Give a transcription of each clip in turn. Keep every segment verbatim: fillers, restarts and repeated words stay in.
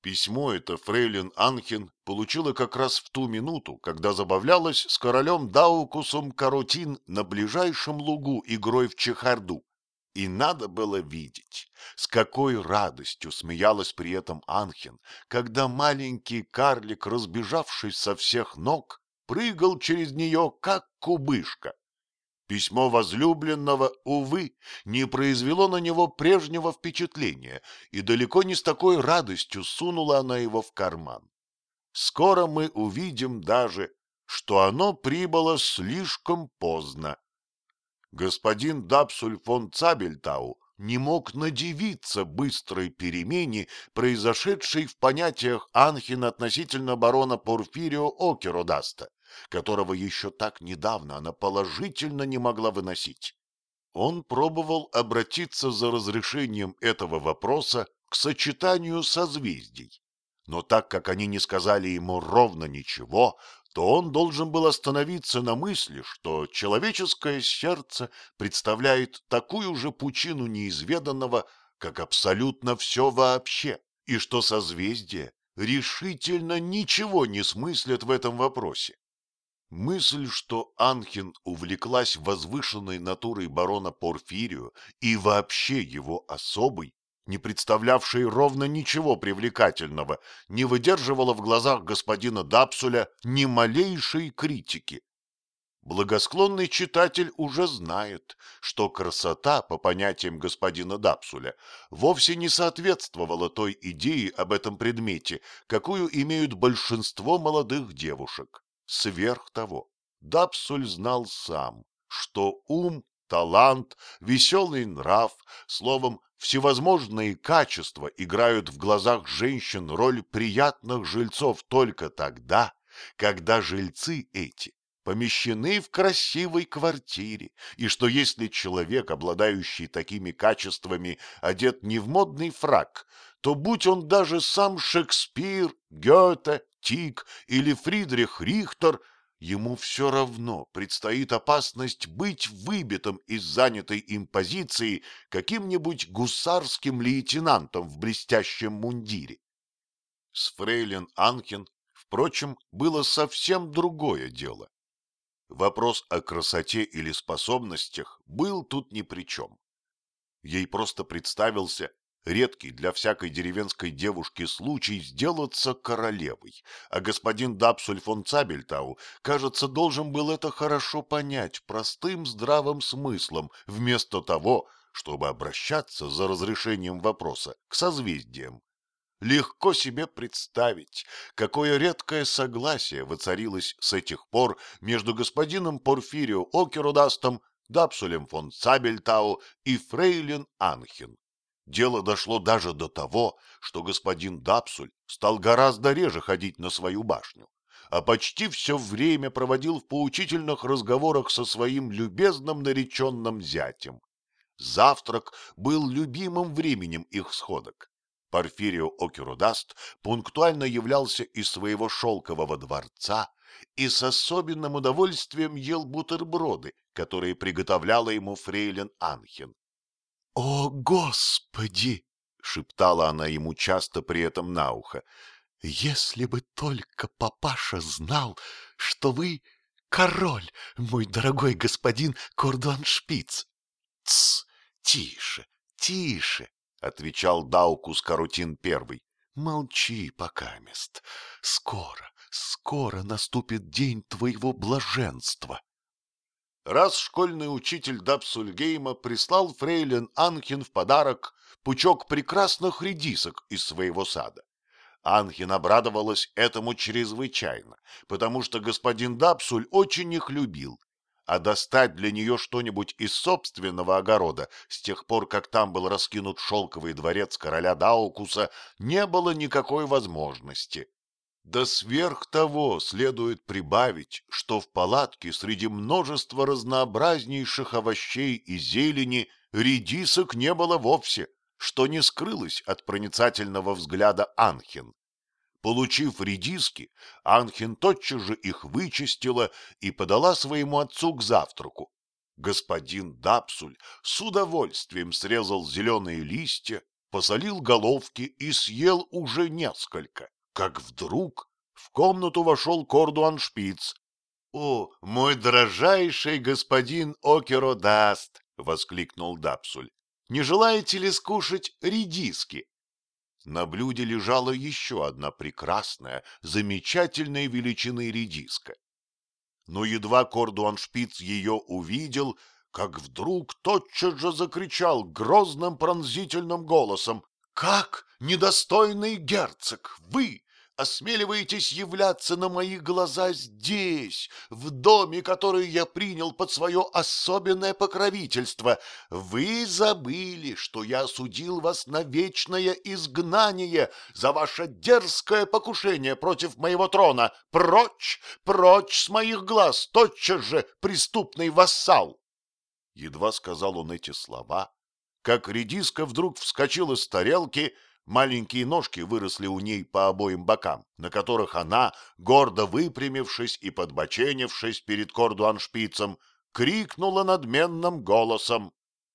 Письмо это фрейлин Анхен получила как раз в ту минуту, когда забавлялась с королем Даукусом Каротин на ближайшем лугу игрой в чехарду. И надо было видеть, с какой радостью смеялась при этом Анхен, когда маленький карлик, разбежавшись со всех ног, прыгал через нее, как кубышка. Письмо возлюбленного, увы, не произвело на него прежнего впечатления, и далеко не с такой радостью сунула она его в карман. Скоро мы увидим даже, что оно прибыло слишком поздно. Господин Дапсуль фон Цабельтау не мог надивиться быстрой перемене, произошедшей в понятиях Анхен относительно барона Порфирио Океродаста, которого еще так недавно она положительно не могла выносить. Он пробовал обратиться за разрешением этого вопроса к сочетанию созвездий, но так как они не сказали ему ровно ничего, то он должен был остановиться на мысли, что человеческое сердце представляет такую же пучину неизведанного, как абсолютно все вообще, и что созвездия решительно ничего не смыслят в этом вопросе. Мысль, что Анхен увлеклась возвышенной натурой барона Порфирио и вообще его особой, не представлявшей ровно ничего привлекательного, не выдерживала в глазах господина Дапсуля ни малейшей критики. Благосклонный читатель уже знает, что красота, по понятиям господина Дапсуля, вовсе не соответствовала той идее об этом предмете, какую имеют большинство молодых девушек. Сверх того, Дапсуль знал сам, что ум, талант, веселый нрав, словом, всевозможные качества играют в глазах женщин роль приятных жильцов только тогда, когда жильцы эти помещены в красивой квартире, и что если человек, обладающий такими качествами, одет не в модный фрак, то будь он даже сам Шекспир, Гёте, Тик или Фридрих Рихтер, ему все равно предстоит опасность быть выбитым из занятой им позиции каким-нибудь гусарским лейтенантом в блестящем мундире. С фрейлин Анхен, впрочем, было совсем другое дело. Вопрос о красоте или способностях был тут ни при чем. Ей просто представился редкий для всякой деревенской девушки случай сделаться королевой, а господин Дапсуль фон Цабельтау, кажется, должен был это хорошо понять простым здравым смыслом, вместо того, чтобы обращаться за разрешением вопроса к созвездиям. Легко себе представить, какое редкое согласие воцарилось с этих пор между господином Порфирио Окерудастом, Дапсулем фон Цабельтау и фрейлин Анхен. Дело дошло даже до того, что господин Дапсуль стал гораздо реже ходить на свою башню, а почти все время проводил в поучительных разговорах со своим любезным нареченным зятем. Завтрак был любимым временем их сходок. Порфирио Окерудаст пунктуально являлся из своего шелкового дворца и с особенным удовольствием ел бутерброды, которые приготовляла ему фрейлин Анхен. — О, Господи! — шептала она ему часто при этом на ухо. — Если бы только папаша знал, что вы король, мой дорогой господин Кордуаншпиц! — Тсс! Тише, тише! — отвечал Даукус Карутин Первый. — Молчи покамест. Скоро, скоро наступит день твоего блаженства. Раз школьный учитель Дапсульгейма прислал фрейлин Анхен в подарок пучок прекрасных редисок из своего сада. Анхен обрадовалась этому чрезвычайно, потому что господин Дапсуль очень их любил, а достать для нее что-нибудь из собственного огорода с тех пор, как там был раскинут шелковый дворец короля Даукуса, не было никакой возможности. Да сверх того следует прибавить, что в палатке среди множества разнообразнейших овощей и зелени редисок не было вовсе, что не скрылось от проницательного взгляда Анхен. Получив редиски, Анхен тотчас же их вычистила и подала своему отцу к завтраку. Господин Дапсуль с удовольствием срезал зеленые листья, посолил головки и съел уже несколько, как вдруг в комнату вошел Кордуаншпиц. — О, мой дрожайший господин Океродаст! — воскликнул Дапсуль. — Не желаете ли скушать редиски? На блюде лежала еще одна прекрасная, замечательной величины редиска. Но едва Кордуаншпиц ее увидел, как вдруг тотчас же закричал грозным пронзительным голосом: «Как, недостойный герцог, вы осмеливаетесь являться на мои глаза здесь, в доме, который я принял под свое особенное покровительство? Вы забыли, что я осудил вас на вечное изгнание за ваше дерзкое покушение против моего трона. Прочь, прочь с моих глаз, тотчас же, преступный вассал!» Едва сказал он эти слова, как редиска вдруг вскочила с тарелки. Маленькие ножки выросли у ней по обоим бокам, на которых она, гордо выпрямившись и подбоченившись перед Кордуаншпицем, крикнула надменным голосом: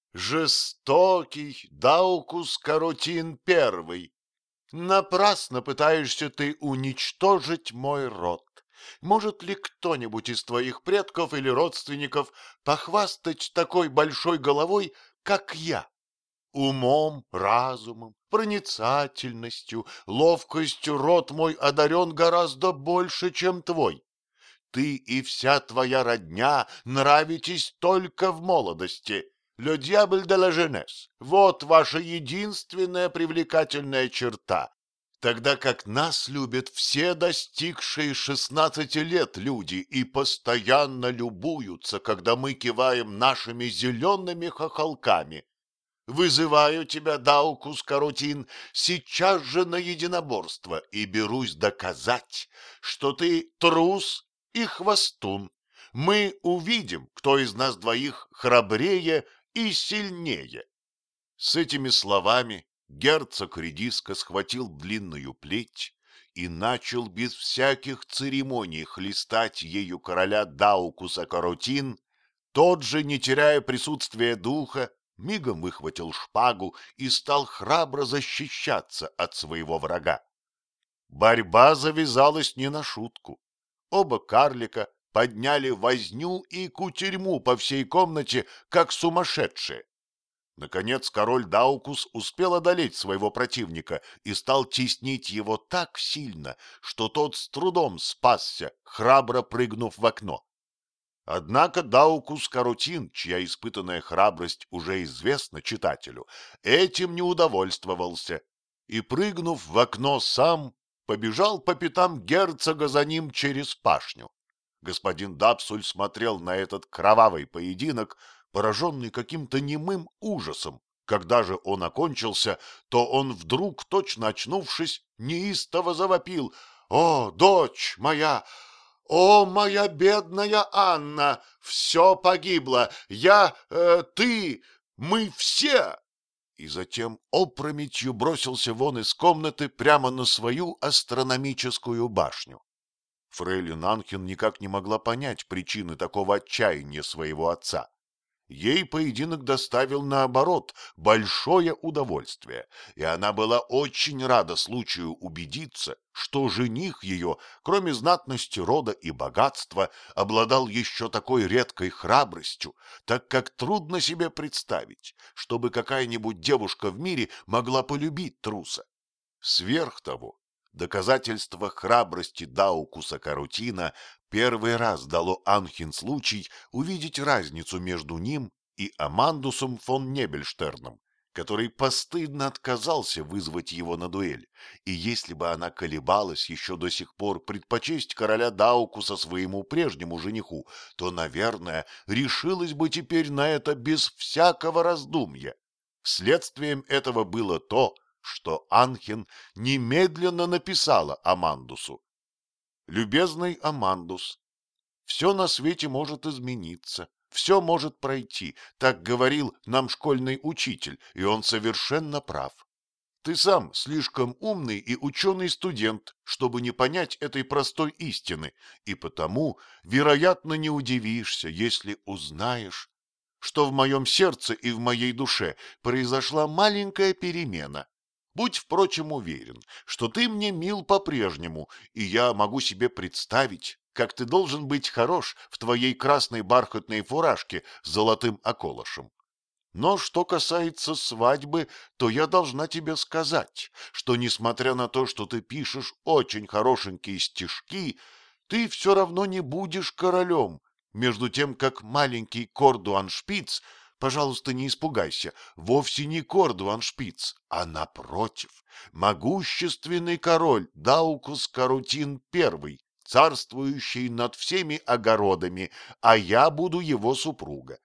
«Жестокий Даукус Каротин Первый! Напрасно пытаешься ты уничтожить мой род. Может ли кто-нибудь из твоих предков или родственников похвастать такой большой головой, как я? Умом, разумом, проницательностью, ловкостью род мой одарен гораздо больше, чем твой. Ты и вся твоя родня нравитесь только в молодости. Le diable de la jeunesse — вот ваша единственная привлекательная черта, тогда как нас любят все достигшие шестнадцати лет люди и постоянно любуются, когда мы киваем нашими зелеными хохолками. Вызываю тебя, Даукус Каротин, сейчас же на единоборство и берусь доказать, что ты трус и хвостун. Мы увидим, кто из нас двоих храбрее и сильнее. С этими словами герцог редиска схватил длинную плеть и начал без всяких церемоний хлестать ею короля Даукуса Каротин. Тот же, не теряя присутствия духа, мигом выхватил шпагу и стал храбро защищаться от своего врага. Борьба завязалась не на шутку. Оба карлика подняли возню и кутерьму по всей комнате, как сумасшедшие. Наконец король Даукус успел одолеть своего противника и стал теснить его так сильно, что тот с трудом спасся, храбро прыгнув в окно. Однако Даукус Каротин, чья испытанная храбрость уже известна читателю, этим не удовольствовался и, прыгнув в окно сам, побежал по пятам герцога за ним через пашню. Господин Дапсуль смотрел на этот кровавый поединок, пораженный каким-то немым ужасом. Когда же он окончился, то он вдруг, точно очнувшись, неистово завопил: «О, дочь моя! О, моя бедная Анна! Все погибло! Я, э, ты, мы все!» И затем опрометью бросился вон из комнаты прямо на свою астрономическую башню. Фрейлин Анхен никак не могла понять причины такого отчаяния своего отца. Ей поединок доставил, наоборот, большое удовольствие, и она была очень рада случаю убедиться, что жених ее, кроме знатности рода и богатства, обладал еще такой редкой храбростью, так как трудно себе представить, чтобы какая-нибудь девушка в мире могла полюбить труса. Сверх того, доказательство храбрости Даукуса Каротина первый раз дало Анхен случай увидеть разницу между ним и Амандусом фон Небельштерном, который постыдно отказался вызвать его на дуэль, и если бы она колебалась еще до сих пор предпочесть короля Даукуса своему прежнему жениху, то, наверное, решилась бы теперь на это без всякого раздумья. Следствием этого было то, что Анхен немедленно написала Амандусу: «Любезный Амандус, все на свете может измениться, все может пройти, так говорил нам школьный учитель, и он совершенно прав. Ты сам слишком умный и ученый студент, чтобы не понять этой простой истины, и потому, вероятно, не удивишься, если узнаешь, что в моем сердце и в моей душе произошла маленькая перемена. Будь, впрочем, уверен, что ты мне мил по-прежнему, и я могу себе представить, как ты должен быть хорош в твоей красной бархатной фуражке с золотым околышем. Но что касается свадьбы, то я должна тебе сказать, что, несмотря на то, что ты пишешь очень хорошенькие стишки, ты все равно не будешь королем, между тем, как маленький Кордуаншпиц, пожалуйста, не испугайся, вовсе не Кордуаншпиц, а, напротив, могущественный король Даукус Карутин Первый, царствующий над всеми огородами, а я буду его супруга.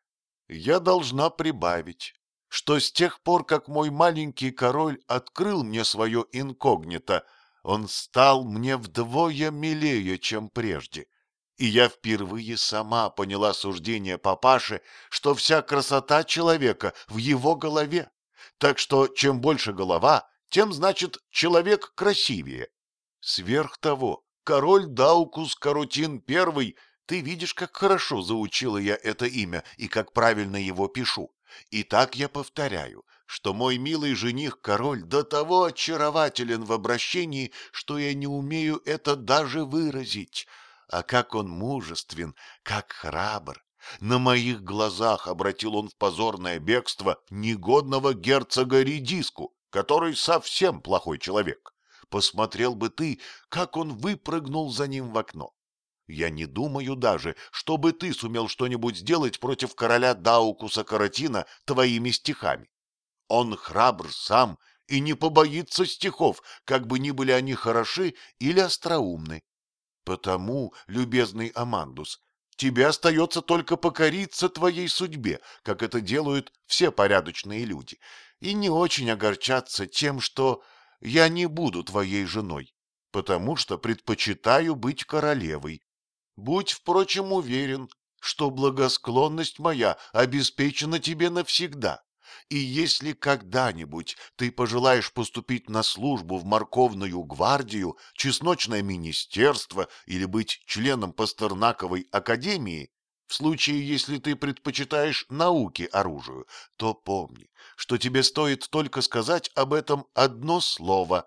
Я должна прибавить, что с тех пор, как мой маленький король открыл мне свое инкогнито, он стал мне вдвое милее, чем прежде. И я впервые сама поняла суждение папаши, что вся красота человека в его голове. Так что чем больше голова, тем, значит, человек красивее. Сверх того, король Даукус Карутин Первый, ты видишь, как хорошо заучила я это имя и как правильно его пишу. Итак, я повторяю, что мой милый жених-король до того очарователен в обращении, что я не умею это даже выразить. А как он мужествен, как храбр! На моих глазах обратил он в позорное бегство негодного герцога Редиску, который совсем плохой человек. Посмотрел бы ты, как он выпрыгнул за ним в окно. Я не думаю даже, чтобы ты сумел что-нибудь сделать против короля Даукуса Каратина твоими стихами. Он храбр сам и не побоится стихов, как бы ни были они хороши или остроумны. Потому, любезный Амандус, тебе остается только покориться твоей судьбе, как это делают все порядочные люди, и не очень огорчаться тем, что я не буду твоей женой, потому что предпочитаю быть королевой. Будь, впрочем, уверен, что благосклонность моя обеспечена тебе навсегда. И если когда-нибудь ты пожелаешь поступить на службу в морковную гвардию, чесночное министерство или быть членом Пастернаковой академии, в случае, если ты предпочитаешь науки оружию, то помни, что тебе стоит только сказать об этом одно слово.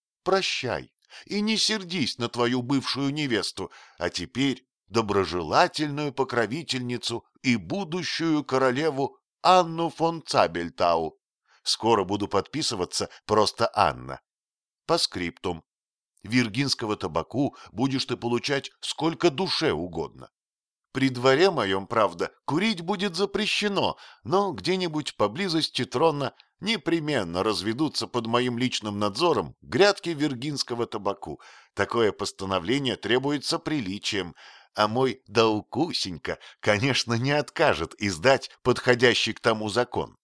Прощай и не сердись на твою бывшую невесту, а теперь доброжелательную покровительницу и будущую королеву Анну фон Цабельтау. Скоро буду подписываться просто Анна. По скриптум. Виргинского табаку будешь ты получать сколько душе угодно. При дворе моем, правда, курить будет запрещено, но где-нибудь поблизости трона непременно разведутся под моим личным надзором грядки виргинского табаку. Такое постановление требуется приличием, а мой Даукусенька, конечно, не откажет издать подходящий к тому закон.